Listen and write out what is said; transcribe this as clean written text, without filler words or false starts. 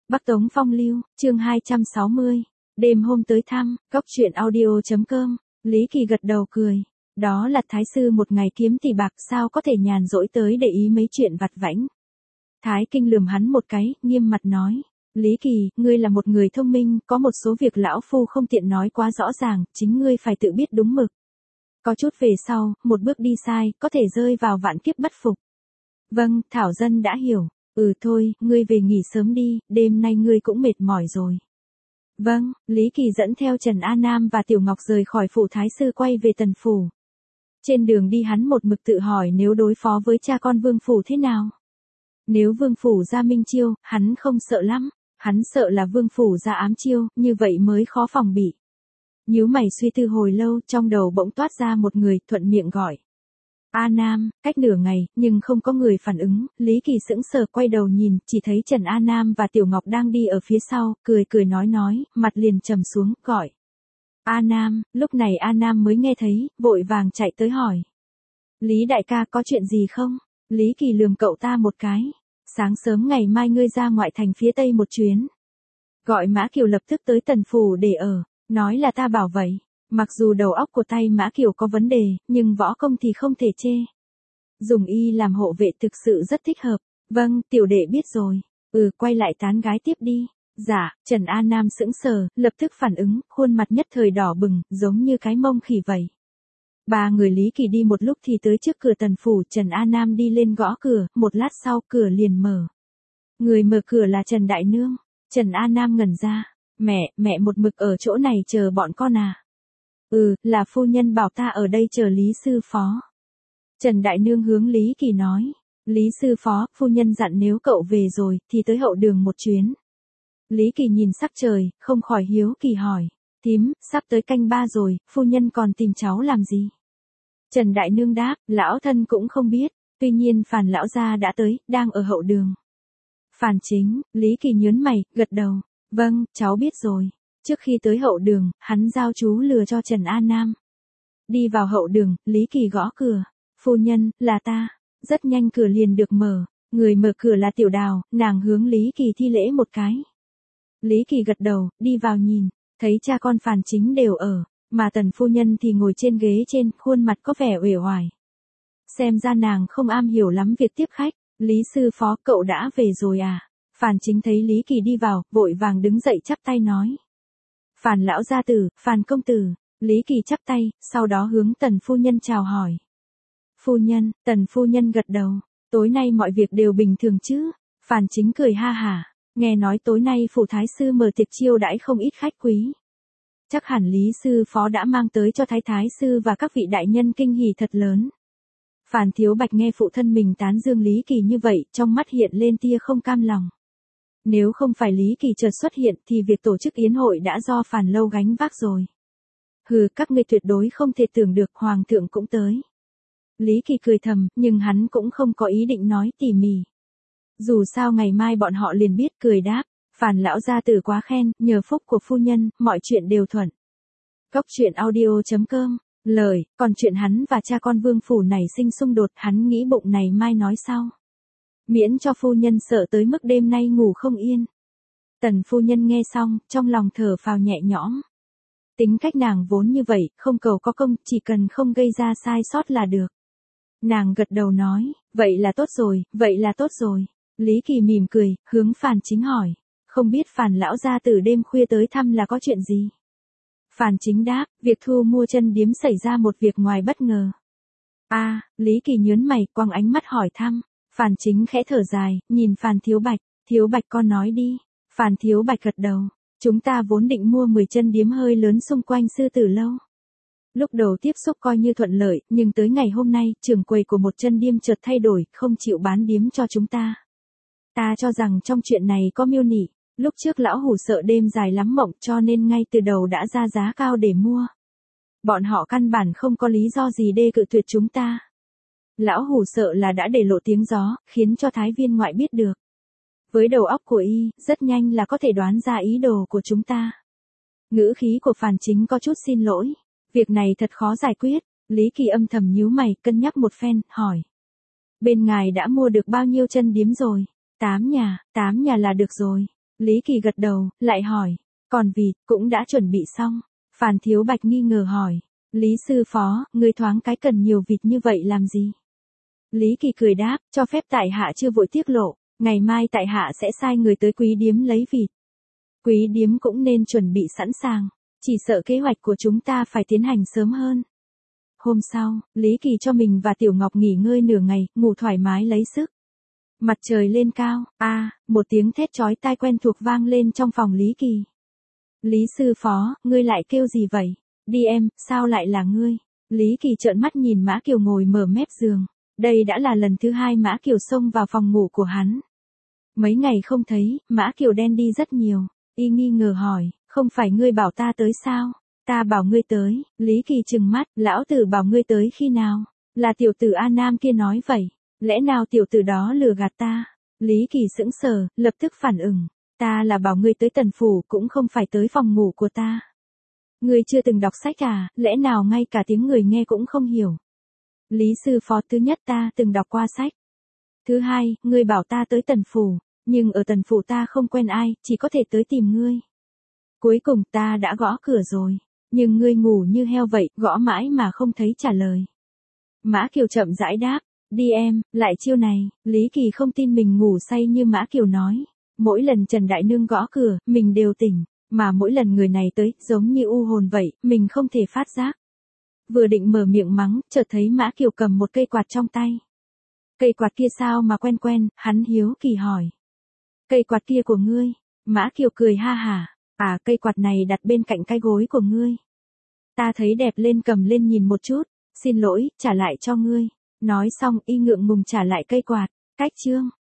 Bắc Tống Phong Lưu, chương 260. Đêm hôm tới thăm, Cốc Truyện Audio.com. Lý Kỳ gật đầu cười. Đó là thái sư một ngày kiếm tỷ bạc, sao có thể nhàn rỗi tới để ý mấy chuyện vặt vãnh. Thái Kinh lườm hắn một cái, nghiêm mặt nói. Lý Kỳ, ngươi là một người thông minh, có một số việc lão phu không tiện nói quá rõ ràng, chính ngươi phải tự biết đúng mực. Có chút về sau, một bước đi sai, có thể rơi vào vạn kiếp bất phục. Vâng, Thảo dân đã hiểu. Thôi, ngươi về nghỉ sớm đi, đêm nay ngươi cũng mệt mỏi rồi. Vâng, Lý Kỳ dẫn theo Trần A Nam và Tiểu Ngọc rời khỏi phủ thái sư quay về Tần phủ. Trên đường đi hắn một mực tự hỏi nếu đối phó với cha con Vương phủ thế nào. Nếu Vương phủ ra minh chiêu, hắn không sợ lắm, hắn sợ là Vương phủ ra ám chiêu, như vậy mới khó phòng bị. Nhíu mày suy tư hồi lâu, trong đầu bỗng toát ra một người, thuận miệng gọi. A Nam, cách nửa ngày, nhưng không có người phản ứng, Lý Kỳ sững sờ quay đầu nhìn, chỉ thấy Trần A Nam và Tiểu Ngọc đang đi ở phía sau, cười nói, mặt liền trầm xuống, gọi. A Nam, lúc này A Nam mới nghe thấy, vội vàng chạy tới hỏi. Lý đại ca có chuyện gì không? Lý Kỳ lườm cậu ta một cái. Sáng sớm ngày mai ngươi ra ngoại thành phía tây một chuyến. Gọi Mã Kiều lập tức tới Tần phủ để ở, nói là ta bảo vậy. Mặc dù đầu óc của tay Mã Kiều có vấn đề, nhưng võ công thì không thể chê. Dùng y làm hộ vệ thực sự rất thích hợp. Vâng, tiểu đệ biết rồi. Quay lại tán gái tiếp đi. Dạ, Trần A Nam sững sờ, lập tức phản ứng, khuôn mặt nhất thời đỏ bừng, giống như cái mông khỉ vậy. Ba người Lý Kỳ đi một lúc thì tới trước cửa Tần phủ, Trần A Nam đi lên gõ cửa, một lát sau cửa liền mở. Người mở cửa là Trần Đại Nương. Trần A Nam ngẩn ra. Mẹ một mực ở chỗ này chờ bọn con à? Là phu nhân bảo ta ở đây chờ Lý sư phó. Trần Đại Nương hướng Lý Kỳ nói. Lý sư phó, phu nhân dặn nếu cậu về rồi, thì tới hậu đường một chuyến. Lý Kỳ nhìn sắc trời, không khỏi hiếu kỳ hỏi. Thím, sắp tới canh ba rồi, phu nhân còn tìm cháu làm gì? Trần Đại Nương đáp, lão thân cũng không biết, tuy nhiên Phàn lão gia đã tới, đang ở hậu đường. Phàn chính, Lý Kỳ nhớn mày, gật đầu. Vâng, cháu biết rồi. Trước khi tới hậu đường, hắn giao chú lừa cho Trần A Nam. Đi vào hậu đường, Lý Kỳ gõ cửa. Phu nhân, là ta. Rất nhanh cửa liền được mở. Người mở cửa là Tiểu Đào, nàng hướng Lý Kỳ thi lễ một cái. Lý Kỳ gật đầu, đi vào nhìn, thấy cha con Phàn chính đều ở, mà Tần phu nhân thì ngồi trên ghế trên, khuôn mặt có vẻ uể oải. Xem ra nàng không am hiểu lắm việc tiếp khách. Lý sư phó, cậu đã về rồi à? Phàn chính thấy Lý Kỳ đi vào, vội vàng đứng dậy chắp tay nói. Phàn lão gia tử, Phàn công tử. Lý Kỳ chắp tay, sau đó hướng Tần phu nhân chào hỏi. Phu nhân, Tần phu nhân gật đầu. Tối nay mọi việc đều bình thường chứ? Phàn chính cười ha hả. Nghe nói tối nay phủ thái sư mở tiệc chiêu đãi không ít khách quý. Chắc hẳn Lý sư phó đã mang tới cho thái sư và các vị đại nhân kinh hỉ thật lớn. Phàn Thiếu Bạch nghe phụ thân mình tán dương Lý Kỳ như vậy, trong mắt hiện lên tia không cam lòng. Nếu không phải Lý Kỳ chợt xuất hiện thì việc tổ chức yến hội đã do Phàn Lâu gánh vác rồi. Các ngươi tuyệt đối không thể tưởng được hoàng thượng cũng tới. Lý Kỳ cười thầm, nhưng hắn cũng không có ý định nói tỉ mỉ. Dù sao ngày mai bọn họ liền biết, cười đáp. Phàn lão gia tử quá khen, nhờ phúc của phu nhân, mọi chuyện đều thuận. Cốc Truyện Audio.com. Lời, còn chuyện hắn và cha con Vương phủ nảy sinh xung đột, hắn nghĩ bụng này mai nói sau. Miễn cho phu nhân sợ tới mức đêm nay ngủ không yên. Tần phu nhân nghe xong, trong lòng thở phào nhẹ nhõm. Tính cách nàng vốn như vậy, không cầu có công, chỉ cần không gây ra sai sót là được. Nàng gật đầu nói, vậy là tốt rồi. Lý Kỳ mỉm cười, hướng Phàn chính hỏi. Không biết Phàn lão gia tử đêm khuya tới thăm là có chuyện gì? Phàn chính đáp, việc thu mua chân điếm xảy ra một việc ngoài bất ngờ. Lý Kỳ nhớn mày, quăng ánh mắt hỏi thăm. Phàn chính khẽ thở dài, nhìn Phàn Thiếu Bạch con nói đi. Phàn Thiếu Bạch gật đầu. Chúng ta vốn định mua 10 chân điếm hơi lớn xung quanh Sư Tử Lâu. Lúc đầu tiếp xúc coi như thuận lợi, nhưng tới ngày hôm nay, trưởng quầy của một chân điếm chợt thay đổi, không chịu bán điếm cho chúng ta. Ta cho rằng trong chuyện này có mưu nị. Lúc trước lão hủ sợ đêm dài lắm mộng cho nên ngay từ đầu đã ra giá cao để mua. Bọn họ căn bản không có lý do gì để cự tuyệt chúng ta. Lão hủ sợ là đã để lộ tiếng gió, khiến cho thái viên ngoại biết được. Với đầu óc của y, rất nhanh là có thể đoán ra ý đồ của chúng ta. Ngữ khí của Phàn chính có chút xin lỗi. Việc này thật khó giải quyết. Lý Kỳ âm thầm nhíu mày, cân nhắc một phen, hỏi. Bên ngài đã mua được bao nhiêu chân điếm rồi? 8 nhà là được rồi. Lý Kỳ gật đầu, lại hỏi, còn vịt, cũng đã chuẩn bị xong. Phan Thiếu Bạch nghi ngờ hỏi, Lý sư phó, ngươi thoáng cái cần nhiều vịt như vậy làm gì? Lý Kỳ cười đáp, cho phép tại hạ chưa vội tiết lộ, ngày mai tại hạ sẽ sai người tới Quý Điếm lấy vịt. Quý Điếm cũng nên chuẩn bị sẵn sàng, chỉ sợ kế hoạch của chúng ta phải tiến hành sớm hơn. Hôm sau, Lý Kỳ cho mình và Tiểu Ngọc nghỉ ngơi nửa ngày, ngủ thoải mái lấy sức. Mặt trời lên cao, một tiếng thét chói tai quen thuộc vang lên trong phòng Lý Kỳ. Lý sư phó, ngươi lại kêu gì vậy? Đi em, sao lại là ngươi? Lý Kỳ trợn mắt nhìn Mã Kiều ngồi mở mép giường. Đây đã là lần thứ 2 Mã Kiều xông vào phòng ngủ của hắn. Mấy ngày không thấy, Mã Kiều đen đi rất nhiều. Y nghi ngờ hỏi, không phải ngươi bảo ta tới sao? Ta bảo ngươi tới. Lý Kỳ trừng mắt, lão tử bảo ngươi tới khi nào? Là tiểu tử A Nam kia nói vậy. Lẽ nào tiểu tử đó lừa gạt ta? Lý Kỳ sững sờ, lập tức phản ứng. Ta là bảo ngươi tới Tần Phủ cũng không phải tới phòng ngủ của ta. Ngươi chưa từng đọc sách à, lẽ nào ngay cả tiếng người nghe cũng không hiểu? Lý sư phó, thứ nhất ta từng đọc qua sách. Thứ hai, ngươi bảo ta tới Tần Phủ, nhưng ở Tần Phủ ta không quen ai, chỉ có thể tới tìm ngươi. Cuối cùng ta đã gõ cửa rồi, nhưng ngươi ngủ như heo vậy, gõ mãi mà không thấy trả lời. Mã Kiều chậm rãi đáp, đi em, lại chiêu này. Lý Kỳ không tin mình ngủ say như Mã Kiều nói. Mỗi lần Trần Đại Nương gõ cửa, mình đều tỉnh, mà mỗi lần người này tới, giống như u hồn vậy, mình không thể phát giác. Vừa định mở miệng mắng, chợt thấy Mã Kiều cầm một cây quạt trong tay. Cây quạt kia sao mà quen quen, hắn hiếu kỳ hỏi. Cây quạt kia của ngươi? Mã Kiều cười ha hả, cây quạt này đặt bên cạnh cái gối của ngươi. Ta thấy đẹp lên cầm lên nhìn một chút, xin lỗi, trả lại cho ngươi. Nói xong y ngượng ngùng trả lại cây quạt, cách chương.